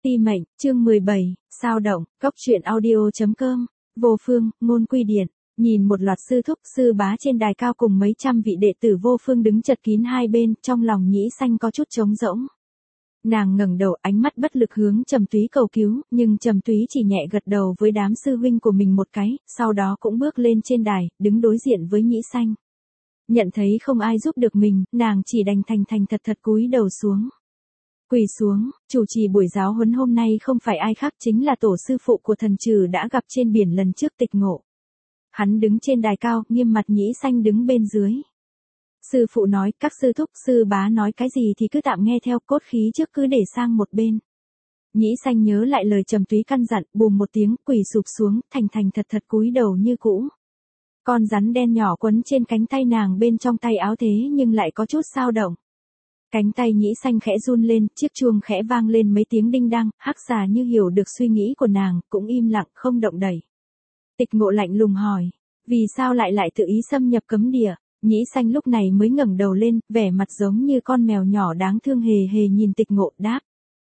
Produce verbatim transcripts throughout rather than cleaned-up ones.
Ti mệnh, chương mười bảy, sao động, cóc truyện audio.com, vô phương, ngôn quy điện, nhìn một loạt sư thúc sư bá trên đài cao cùng mấy trăm vị đệ tử vô phương đứng chật kín hai bên, trong lòng Nhĩ Xanh có chút trống rỗng. Nàng ngẩng đầu, ánh mắt bất lực hướng Trầm Túy cầu cứu, nhưng Trầm Túy chỉ nhẹ gật đầu với đám sư huynh của mình một cái, sau đó cũng bước lên trên đài, đứng đối diện với Nhĩ Xanh. Nhận thấy không ai giúp được mình, nàng chỉ đành thành thành thật thật cúi đầu xuống. Quỳ xuống, chủ trì buổi giáo huấn hôm nay không phải ai khác chính là tổ sư phụ của thần trừ đã gặp trên biển lần trước Tịch Ngộ. Hắn đứng trên đài cao, nghiêm mặt Nhĩ Xanh đứng bên dưới. Sư phụ nói, các sư thúc sư bá nói cái gì thì cứ tạm nghe theo, cốt khí trước cứ để sang một bên. Nhĩ Xanh nhớ lại lời Trầm Túy căn dặn, bùm một tiếng, quỳ sụp xuống, thành thành thật thật cúi đầu như cũ. Con rắn đen nhỏ quấn trên cánh tay nàng bên trong tay áo thế nhưng lại có chút dao động. Cánh tay Nhĩ Xanh khẽ run lên, chiếc chuông khẽ vang lên mấy tiếng đinh đăng, hắc xà như hiểu được suy nghĩ của nàng, cũng im lặng không động đẩy. Tịch Ngộ lạnh lùng hỏi, vì sao lại lại tự ý xâm nhập cấm địa? Nhĩ Xanh lúc này mới ngẩng đầu lên, vẻ mặt giống như con mèo nhỏ đáng thương hề hề nhìn Tịch Ngộ đáp.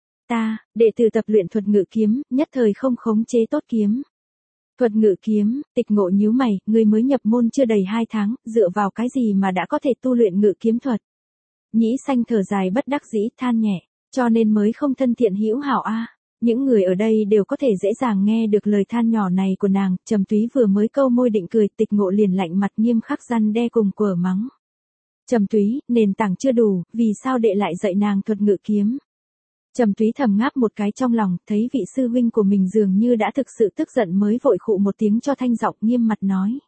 Ta, đệ tử tập luyện thuật ngự kiếm, nhất thời không khống chế tốt kiếm. Thuật ngự kiếm, Tịch Ngộ nhíu mày, ngươi mới nhập môn chưa đầy hai tháng, dựa vào cái gì mà đã có thể tu luyện ngự kiếm thuật? Nhĩ Xanh thở dài bất đắc dĩ, than nhẹ, cho nên mới không thân thiện hữu hảo a. À. Những người ở đây đều có thể dễ dàng nghe được lời than nhỏ này của nàng. Trầm Túy vừa mới câu môi định cười, Tịch Ngộ liền lạnh mặt nghiêm khắc răn đe cùng quở mắng. Trầm Túy, nền tảng chưa đủ, vì sao đệ lại dạy nàng thuật ngự kiếm? Trầm Túy thầm ngáp một cái trong lòng, thấy vị sư huynh của mình dường như đã thực sự tức giận mới vội khụ một tiếng cho thanh giọng nghiêm mặt nói.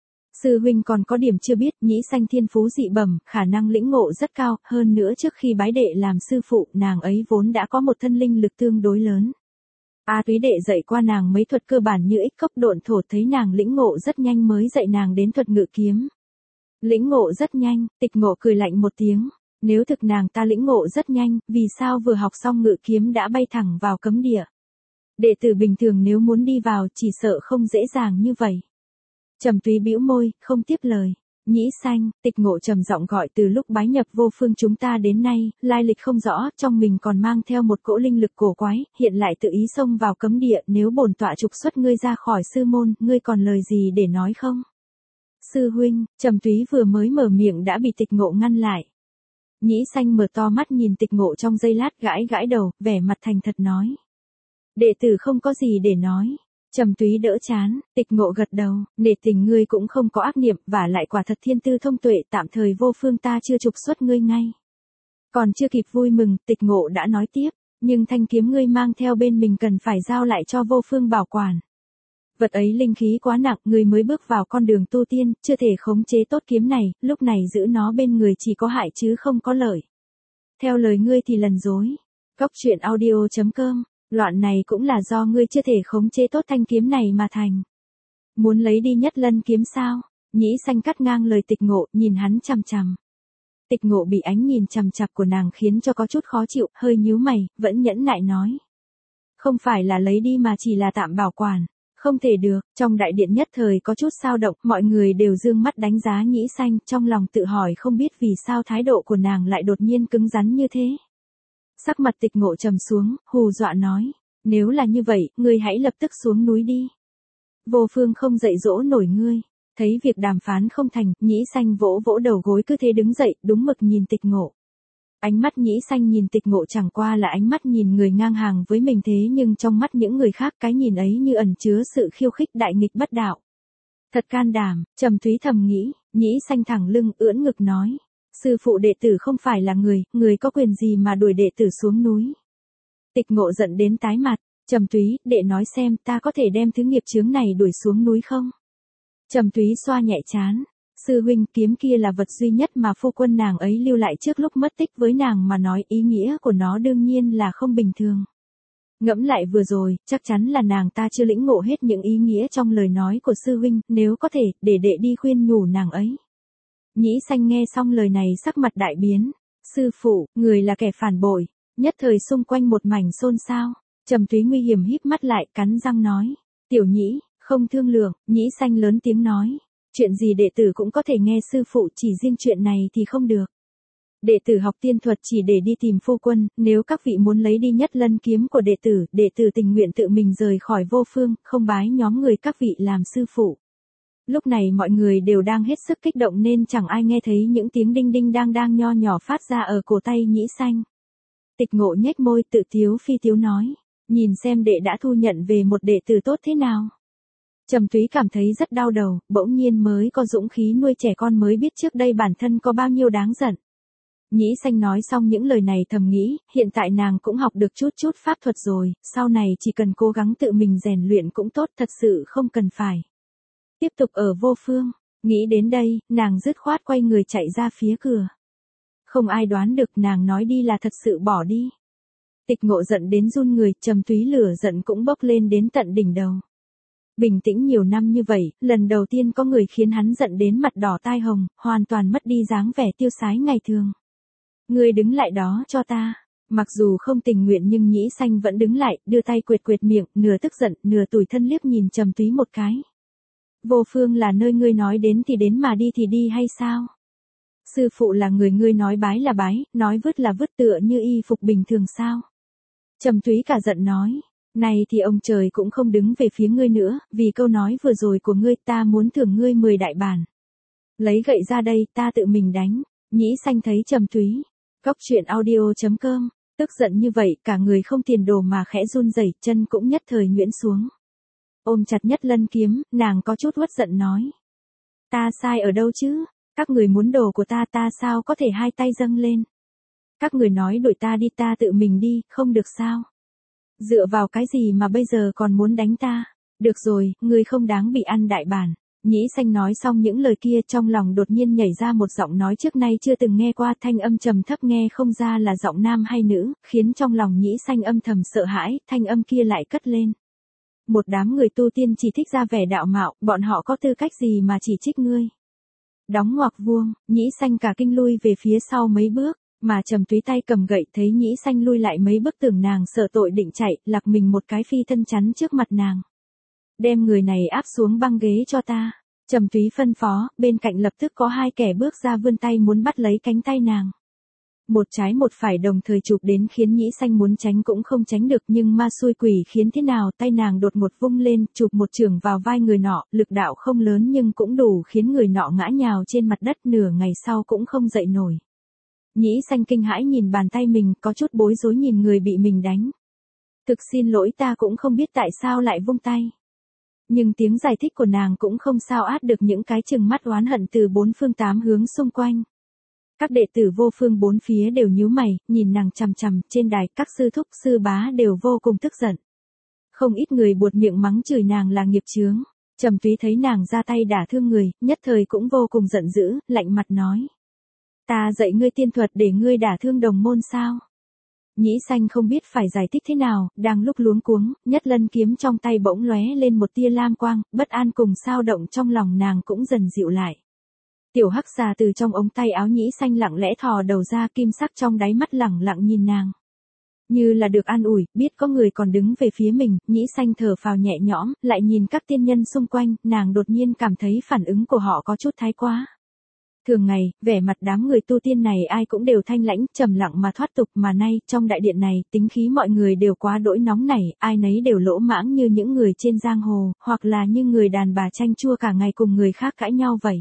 Sư huynh còn có điểm chưa biết, Nhĩ Xanh thiên phú dị bẩm, khả năng lĩnh ngộ rất cao, hơn nữa trước khi bái đệ làm sư phụ, nàng ấy vốn đã có một thân linh lực tương đối lớn. A Túy đệ dạy qua nàng mấy thuật cơ bản như ích cốc độn thổ, thấy nàng lĩnh ngộ rất nhanh mới dạy nàng đến thuật ngự kiếm. Lĩnh ngộ rất nhanh, Tịch Ngộ cười lạnh một tiếng, nếu thực nàng ta lĩnh ngộ rất nhanh, vì sao vừa học xong ngự kiếm đã bay thẳng vào cấm địa? Đệ tử bình thường nếu muốn đi vào chỉ sợ không dễ dàng như vậy. Trầm Túy bĩu môi, không tiếp lời. Nhĩ Xanh, Tịch Ngộ trầm giọng gọi, từ lúc bái nhập vô phương chúng ta đến nay, lai lịch không rõ, trong mình còn mang theo một cỗ linh lực cổ quái, hiện lại tự ý xông vào cấm địa, nếu bổn tọa trục xuất ngươi ra khỏi sư môn, ngươi còn lời gì để nói không? Sư huynh, Trầm Túy vừa mới mở miệng đã bị Tịch Ngộ ngăn lại. Nhĩ Xanh mở to mắt nhìn Tịch Ngộ trong giây lát, gãi gãi đầu, vẻ mặt thành thật nói. Đệ tử không có gì để nói. Trầm Túy đỡ chán, Tịch Ngộ gật đầu, nể tình ngươi cũng không có ác niệm, và lại quả thật thiên tư thông tuệ, tạm thời vô phương ta chưa trục xuất ngươi ngay. Còn chưa kịp vui mừng, Tịch Ngộ đã nói tiếp, nhưng thanh kiếm ngươi mang theo bên mình cần phải giao lại cho vô phương bảo quản. Vật ấy linh khí quá nặng, ngươi mới bước vào con đường tu tiên, chưa thể khống chế tốt kiếm này, lúc này giữ nó bên người chỉ có hại chứ không có lợi. Theo lời ngươi thì lần dối. Cóc truyện audio.com, loạn này cũng là do ngươi chưa thể khống chế tốt thanh kiếm này mà thành. Muốn lấy đi Nhất Lân kiếm sao? Nhĩ Xanh cắt ngang lời Tịch Ngộ, nhìn hắn chằm chằm. Tịch Ngộ bị ánh nhìn chằm chằm của nàng khiến cho có chút khó chịu, hơi nhíu mày, vẫn nhẫn nại nói. Không phải là lấy đi mà chỉ là tạm bảo quản. Không thể được, trong đại điện nhất thời có chút dao động, mọi người đều dương mắt đánh giá Nhĩ Xanh, trong lòng tự hỏi không biết vì sao thái độ của nàng lại đột nhiên cứng rắn như thế. Sắc mặt Tịch Ngộ trầm xuống, hù dọa nói, nếu là như vậy, ngươi hãy lập tức xuống núi đi. Vô phương không dạy dỗ nổi ngươi. Thấy việc đàm phán không thành, Nhĩ Xanh vỗ vỗ đầu gối cứ thế đứng dậy, đúng mực nhìn Tịch Ngộ. Ánh mắt Nhĩ Xanh nhìn Tịch Ngộ chẳng qua là ánh mắt nhìn người ngang hàng với mình, thế nhưng trong mắt những người khác cái nhìn ấy như ẩn chứa sự khiêu khích đại nghịch bất đạo. Thật can đảm, Trầm Túy thầm nghĩ, Nhĩ Xanh thẳng lưng ưỡn ngực nói. Sư phụ đệ tử không phải là người, người có quyền gì mà đuổi đệ tử xuống núi. Tịch Ngộ giận đến tái mặt, Trầm Túy, đệ nói xem ta có thể đem thứ nghiệp chướng này đuổi xuống núi không? Trầm Túy xoa nhẹ trán, sư huynh kiếm kia là vật duy nhất mà phu quân nàng ấy lưu lại trước lúc mất tích, với nàng mà nói ý nghĩa của nó đương nhiên là không bình thường. Ngẫm lại vừa rồi, chắc chắn là nàng ta chưa lĩnh ngộ hết những ý nghĩa trong lời nói của sư huynh, nếu có thể, để đệ đi khuyên nhủ nàng ấy. Nhĩ Xanh nghe xong lời này sắc mặt đại biến, sư phụ, người là kẻ phản bội, nhất thời xung quanh một mảnh xôn xao. Trầm Túy nguy hiểm híp mắt lại, cắn răng nói, tiểu Nhĩ, không thương lượng. Nhĩ Xanh lớn tiếng nói, chuyện gì đệ tử cũng có thể nghe sư phụ, chỉ riêng chuyện này thì không được. Đệ tử học tiên thuật chỉ để đi tìm phu quân, nếu các vị muốn lấy đi nhất lân kiếm của đệ tử, đệ tử tình nguyện tự mình rời khỏi vô phương, không bái nhóm người các vị làm sư phụ. Lúc này mọi người đều đang hết sức kích động nên chẳng ai nghe thấy những tiếng đinh đinh đang đang nho nhỏ phát ra ở cổ tay Nhĩ Sanh. Tịch Ngộ nhếch môi tự tiếu phi tiếu nói, nhìn xem đệ đã thu nhận về một đệ tử tốt thế nào. Trầm Túy cảm thấy rất đau đầu, bỗng nhiên mới có dũng khí nuôi trẻ con mới biết trước đây bản thân có bao nhiêu đáng giận. Nhĩ Sanh nói xong những lời này thầm nghĩ, hiện tại nàng cũng học được chút chút pháp thuật rồi, sau này chỉ cần cố gắng tự mình rèn luyện cũng tốt, thật sự không cần phải tiếp tục ở vô phương. Nghĩ đến đây, nàng dứt khoát quay người chạy ra phía cửa. Không ai đoán được nàng nói đi là thật sự bỏ đi. Tịch Ngộ giận đến run người, Trầm Túy lửa giận cũng bốc lên đến tận đỉnh đầu. Bình tĩnh nhiều năm như vậy, lần đầu tiên có người khiến hắn giận đến mặt đỏ tai hồng, hoàn toàn mất đi dáng vẻ tiêu sái ngày thường. Ngươi đứng lại đó cho ta. Mặc dù không tình nguyện nhưng Nhĩ Sanh vẫn đứng lại, đưa tay quệt quệt miệng, nửa tức giận, nửa tủi thân liếc nhìn Trầm Túy một cái. Vô phương là nơi ngươi nói đến thì đến mà đi thì đi hay sao? Sư phụ là người ngươi nói bái là bái, nói vứt là vứt tựa như y phục bình thường sao? Trầm Túy cả giận nói, này thì ông trời cũng không đứng về phía ngươi nữa, vì câu nói vừa rồi của ngươi ta muốn thưởng ngươi mười đại bản. Lấy gậy ra đây, ta tự mình đánh. Nhĩ Sanh thấy Trầm Túy. Cóc truyện audio chấm com, tức giận như vậy, cả người không tiền đồ mà khẽ run rẩy, chân cũng nhất thời nhuyễn xuống. Ôm chặt nhất lân kiếm, nàng có chút uất giận nói. Ta sai ở đâu chứ? Các người muốn đồ của ta ta sao có thể hai tay dâng lên? Các người nói đuổi ta đi ta tự mình đi, không được sao? Dựa vào cái gì mà bây giờ còn muốn đánh ta? Được rồi, ngươi không đáng bị ăn đại bản. Nhĩ Sanh nói xong những lời kia trong lòng đột nhiên nhảy ra một giọng nói trước nay chưa từng nghe qua, thanh âm trầm thấp nghe không ra là giọng nam hay nữ, khiến trong lòng Nhĩ Sanh âm thầm sợ hãi, thanh âm kia lại cất lên. Một đám người tu tiên chỉ thích ra vẻ đạo mạo, bọn họ có tư cách gì mà chỉ trích ngươi? Đóng ngoặc vuông, Nhĩ Sanh cả kinh lui về phía sau mấy bước, mà Trầm Túy tay cầm gậy thấy Nhĩ Sanh lui lại mấy bước tưởng nàng sợ tội định chạy, lặc mình một cái phi thân chắn trước mặt nàng. Đem người này áp xuống băng ghế cho ta. Trầm Túy phân phó, bên cạnh lập tức có hai kẻ bước ra vươn tay muốn bắt lấy cánh tay nàng. Một trái một phải đồng thời chụp đến khiến Nhĩ Sanh muốn tránh cũng không tránh được, nhưng ma xui quỷ khiến thế nào, tay nàng đột ngột vung lên, chụp một chưởng vào vai người nọ, lực đạo không lớn nhưng cũng đủ khiến người nọ ngã nhào trên mặt đất, nửa ngày sau cũng không dậy nổi. Nhĩ Sanh kinh hãi nhìn bàn tay mình, có chút bối rối nhìn người bị mình đánh. Thực xin lỗi, ta cũng không biết tại sao lại vung tay. Nhưng tiếng giải thích của nàng cũng không sao át được những cái chừng mắt oán hận từ bốn phương tám hướng xung quanh. Các đệ tử vô phương bốn phía đều nhíu mày, nhìn nàng chằm chằm, trên đài các sư thúc sư bá đều vô cùng tức giận. Không ít người buột miệng mắng chửi nàng là nghiệp chướng. Trầm Túy thấy nàng ra tay đả thương người, nhất thời cũng vô cùng giận dữ, lạnh mặt nói. Ta dạy ngươi tiên thuật để ngươi đả thương đồng môn sao? Nhĩ Sanh không biết phải giải thích thế nào, đang lúc luống cuống, nhất lân kiếm trong tay bỗng lóe lên một tia lam quang, bất an cùng sao động trong lòng nàng cũng dần dịu lại. Tiểu hắc xà từ trong ống tay áo Nhĩ Sanh lặng lẽ thò đầu ra, kim sắc trong đáy mắt lẳng lặng nhìn nàng. Như là được an ủi, biết có người còn đứng về phía mình, Nhĩ Sanh thở phào nhẹ nhõm, lại nhìn các tiên nhân xung quanh, nàng đột nhiên cảm thấy phản ứng của họ có chút thái quá. Thường ngày, vẻ mặt đám người tu tiên này ai cũng đều thanh lãnh, trầm lặng mà thoát tục, mà nay, trong đại điện này, tính khí mọi người đều quá đỗi nóng nảy, ai nấy đều lỗ mãng như những người trên giang hồ, hoặc là như người đàn bà chanh chua cả ngày cùng người khác cãi nhau vậy.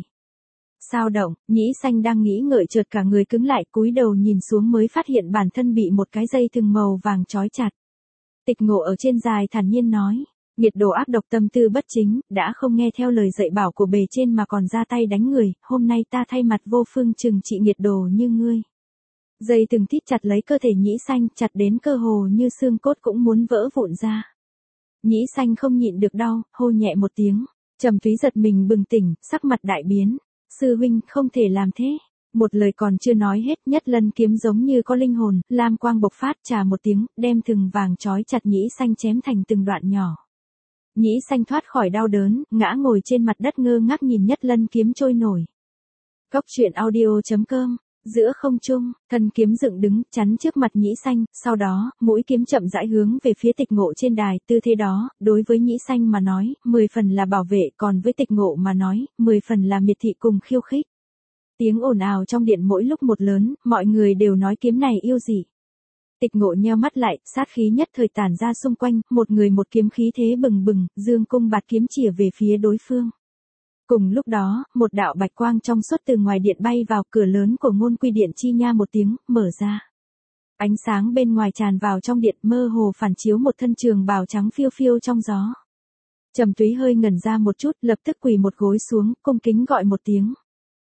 Sao động, Nhĩ Sanh đang nghĩ ngợi chợt cả người cứng lại, cúi đầu nhìn xuống mới phát hiện bản thân bị một cái dây thừng màu vàng trói chặt. Tịch Ngộ ở trên dài thản nhiên nói. Nghiệt đồ ác độc tâm tư bất chính, đã không nghe theo lời dạy bảo của bề trên mà còn ra tay đánh người, hôm nay ta thay mặt vô phương trừng trị nghiệt đồ như ngươi. Dây từng thít chặt lấy cơ thể Nhĩ Sanh, chặt đến cơ hồ như xương cốt cũng muốn vỡ vụn ra. Nhĩ Sanh không nhịn được đau, hô nhẹ một tiếng. Trầm Túy giật mình bừng tỉnh, sắc mặt đại biến. Sư huynh, không thể làm thế. Một lời còn chưa nói hết, nhất lân kiếm giống như có linh hồn, lam quang bộc phát, trà một tiếng, đem thừng vàng trói chặt Nhĩ Sanh chém thành từng đoạn nhỏ. Nhĩ Sanh thoát khỏi đau đớn, ngã ngồi trên mặt đất ngơ ngác nhìn nhất lân kiếm trôi nổi. Cóc truyện audio chấm com, giữa không trung, thân kiếm dựng đứng, chắn trước mặt Nhĩ Sanh, sau đó, mũi kiếm chậm rãi hướng về phía Tịch Ngộ trên đài, tư thế đó, đối với Nhĩ Sanh mà nói, mười phần là bảo vệ, còn với Tịch Ngộ mà nói, mười phần là miệt thị cùng khiêu khích. Tiếng ồn ào trong điện mỗi lúc một lớn, mọi người đều nói kiếm này yêu dị. Tịch Ngộ nheo mắt lại, sát khí nhất thời tản ra xung quanh, một người một kiếm khí thế bừng bừng, dương cung bạt kiếm chĩa về phía đối phương. Cùng lúc đó, một đạo bạch quang trong suốt từ ngoài điện bay vào, cửa lớn của Ngôn Quy Điện chi nha một tiếng, mở ra. Ánh sáng bên ngoài tràn vào trong điện, mơ hồ phản chiếu một thân trường bào trắng phiêu phiêu trong gió. Trầm Túy hơi ngẩn ra một chút, lập tức quỳ một gối xuống, cung kính gọi một tiếng.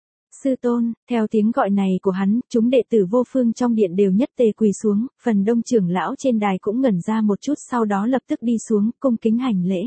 Sư tôn. Theo tiếng gọi này của hắn, chúng đệ tử Vô Phương trong điện đều nhất tề quỳ xuống, phần đông trưởng lão trên đài cũng ngẩn ra một chút, sau đó lập tức đi xuống, cung kính hành lễ.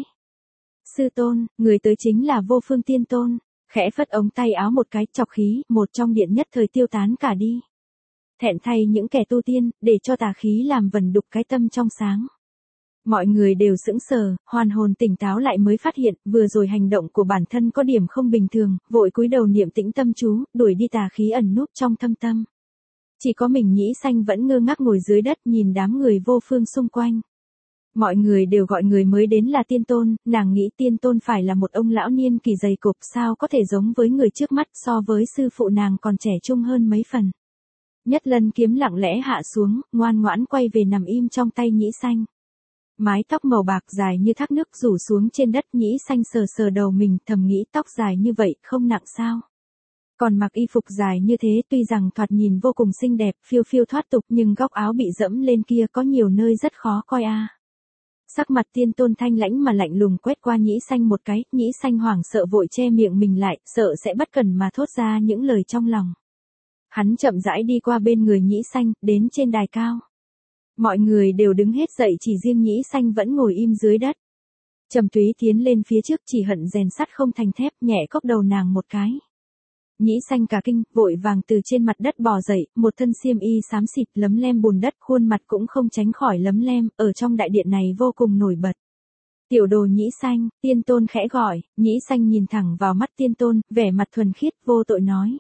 Sư tôn, người tới chính là Vô Phương Tiên Tôn. Khẽ phất ống tay áo một cái, chọc khí, một trong điện nhất thời tiêu tán cả đi. Thẹn thay những kẻ tu tiên, để cho tà khí làm vần đục cái tâm trong sáng. Mọi người đều sững sờ, hoàn hồn tỉnh táo lại mới phát hiện, vừa rồi hành động của bản thân có điểm không bình thường, vội cúi đầu niệm tĩnh tâm chú, đuổi đi tà khí ẩn núp trong thâm tâm. Chỉ có mình Nhĩ Xanh vẫn ngơ ngác ngồi dưới đất nhìn đám người Vô Phương xung quanh. Mọi người đều gọi người mới đến là Tiên Tôn, nàng nghĩ Tiên Tôn phải là một ông lão niên kỳ dày cộp, sao có thể giống với người trước mắt, so với sư phụ nàng còn trẻ trung hơn mấy phần. Nhất Lân kiếm lặng lẽ hạ xuống, ngoan ngoãn quay về nằm im trong tay Nhĩ Xanh. Mái tóc màu bạc dài như thác nước rủ xuống trên đất, Nhĩ Xanh sờ sờ đầu mình, thầm nghĩ tóc dài như vậy không nặng sao. Còn mặc y phục dài như thế, tuy rằng thoạt nhìn vô cùng xinh đẹp, phiêu phiêu thoát tục, nhưng góc áo bị dẫm lên kia có nhiều nơi rất khó coi a. À. Sắc mặt Tiên Tôn thanh lãnh mà lạnh lùng quét qua Nhĩ Xanh một cái, Nhĩ Xanh hoảng sợ vội che miệng mình lại, sợ sẽ bất cẩn mà thốt ra những lời trong lòng. Hắn chậm rãi đi qua bên người Nhĩ Xanh, đến trên đài cao. Mọi người đều đứng hết dậy, chỉ riêng Nhĩ Xanh vẫn ngồi im dưới đất. Trầm Túy tiến lên phía trước, chỉ hận rèn sắt không thành thép, nhẹ cốc đầu nàng một cái. Nhĩ Xanh cả kinh, vội vàng từ trên mặt đất bò dậy, một thân xiêm y xám xịt lấm lem bùn đất, khuôn mặt cũng không tránh khỏi lấm lem, ở trong đại điện này vô cùng nổi bật. Tiểu đồ Nhĩ Xanh, Tiên Tôn khẽ gọi, Nhĩ Xanh nhìn thẳng vào mắt Tiên Tôn, vẻ mặt thuần khiết vô tội nói.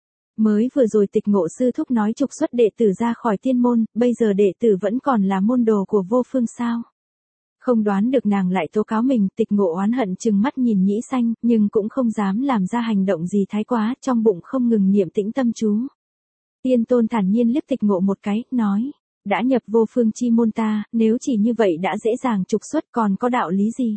Mới vừa rồi Tịch Ngộ sư thúc nói trục xuất đệ tử ra khỏi tiên môn, bây giờ đệ tử vẫn còn là môn đồ của Vô Phương sao? Không đoán được nàng lại tố cáo mình, Tịch Ngộ oán hận chừng mắt nhìn Nhĩ Xanh, nhưng cũng không dám làm ra hành động gì thái quá, trong bụng không ngừng niệm tĩnh tâm chú. Tiên Tôn thản nhiên liếc Tịch Ngộ một cái, nói, đã nhập Vô Phương chi môn ta, nếu chỉ như vậy đã dễ dàng trục xuất còn có đạo lý gì?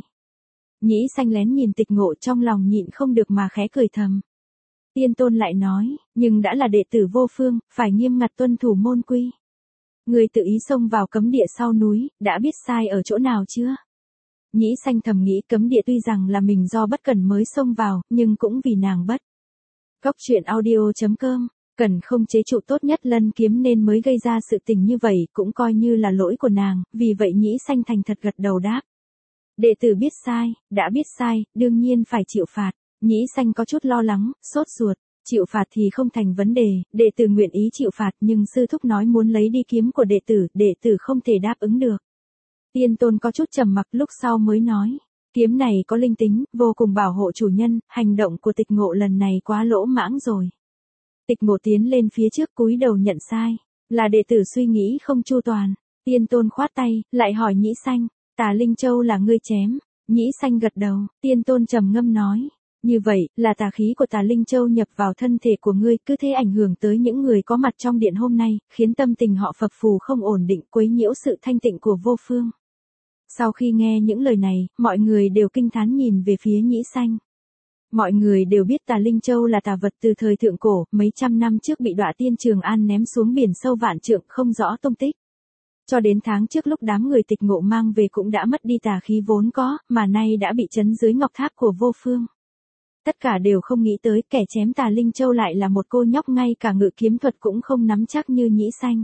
Nhĩ Xanh lén nhìn Tịch Ngộ trong lòng nhịn không được mà khẽ cười thầm. Tiên Tôn lại nói, nhưng đã là đệ tử Vô Phương, phải nghiêm ngặt tuân thủ môn quy. Người tự ý xông vào cấm địa sau núi, đã biết sai ở chỗ nào chưa? Nhĩ Xanh thầm nghĩ cấm địa tuy rằng là mình do bất cẩn mới xông vào, nhưng cũng vì nàng bất. Cốc truyện audio chấm com, cần không chế trụ tốt nhất Lân kiếm nên mới gây ra sự tình như vậy, cũng coi như là lỗi của nàng, vì vậy Nhĩ Xanh thành thật gật đầu đáp. Đệ tử biết sai, đã biết sai, đương nhiên phải chịu phạt. Nhĩ Xanh có chút lo lắng, sốt ruột, chịu phạt thì không thành vấn đề, đệ tử nguyện ý chịu phạt, nhưng sư thúc nói muốn lấy đi kiếm của đệ tử, đệ tử không thể đáp ứng được. Tiên Tôn có chút trầm mặc, lúc sau mới nói, kiếm này có linh tính, vô cùng bảo hộ chủ nhân, hành động của Tịch Ngộ lần này quá lỗ mãng rồi. Tịch Ngộ tiến lên phía trước cúi đầu nhận sai, là đệ tử suy nghĩ không chu toàn. Tiên Tôn khoát tay, lại hỏi Nhĩ Xanh, Tà Linh Châu là ngươi chém? Nhĩ Xanh gật đầu, Tiên Tôn trầm ngâm nói. Như vậy, là tà khí của Tà Linh Châu nhập vào thân thể của ngươi, cứ thế ảnh hưởng tới những người có mặt trong điện hôm nay, khiến tâm tình họ phập phù không ổn định, quấy nhiễu sự thanh tịnh của Vô Phương. Sau khi nghe những lời này, mọi người đều kinh thán nhìn về phía Nhĩ Xanh. Mọi người đều biết Tà Linh Châu là tà vật từ thời thượng cổ, mấy trăm năm trước bị Đọa Tiên Trường An ném xuống biển sâu vạn trượng, không rõ tung tích. Cho đến tháng trước lúc đám người Tịch Ngộ mang về cũng đã mất đi tà khí vốn có, mà nay đã bị trấn dưới ngọc tháp của Vô Phương. Tất cả đều không nghĩ tới kẻ chém Tà Linh Châu lại là một cô nhóc ngay cả ngự kiếm thuật cũng không nắm chắc như Nhĩ Xanh.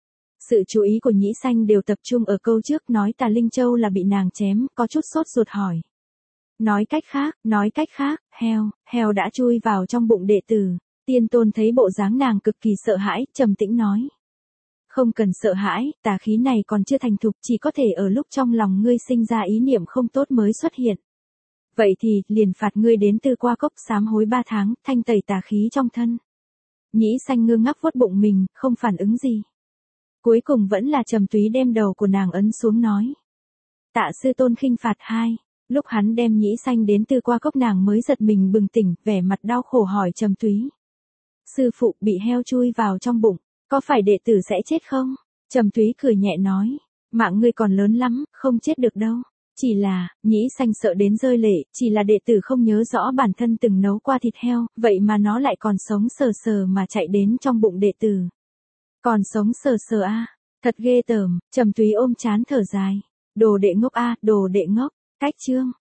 Sự chú ý của Nhĩ Xanh đều tập trung ở câu trước nói Tà Linh Châu là bị nàng chém, có chút sốt ruột hỏi. Nói cách khác, nói cách khác, heo, heo đã chui vào trong bụng đệ tử. Tiên Tôn thấy bộ dáng nàng cực kỳ sợ hãi, trầm tĩnh nói. Không cần sợ hãi, tà khí này còn chưa thành thục, chỉ có thể ở lúc trong lòng ngươi sinh ra ý niệm không tốt mới xuất hiện. Vậy thì, liền phạt ngươi đến Tư Qua Cốc sám hối ba tháng, thanh tẩy tà khí trong thân. Nhĩ Xanh ngơ ngác vuốt bụng mình, không phản ứng gì. Cuối cùng vẫn là Trầm Túy đem đầu của nàng ấn xuống nói. Tạ sư tôn khinh phạt hai. Lúc hắn đem Nhĩ Xanh đến Tư Qua Cốc nàng mới giật mình bừng tỉnh, vẻ mặt đau khổ hỏi Trầm Túy. sư phụ bị heo chui vào trong bụng, có phải đệ tử sẽ chết không? Trầm Túy cười nhẹ nói, mạng ngươi còn lớn lắm, không chết được đâu. Chỉ là, Nhĩ Xanh sợ đến rơi lệ, chỉ là đệ tử không nhớ rõ bản thân từng nấu qua thịt heo, vậy mà nó lại còn sống sờ sờ mà chạy đến trong bụng đệ tử. Còn sống sờ sờ a, à? Thật ghê tởm. Trầm Túy ôm chán thở dài. Đồ đệ ngốc a, à, đồ đệ ngốc. Cách chương.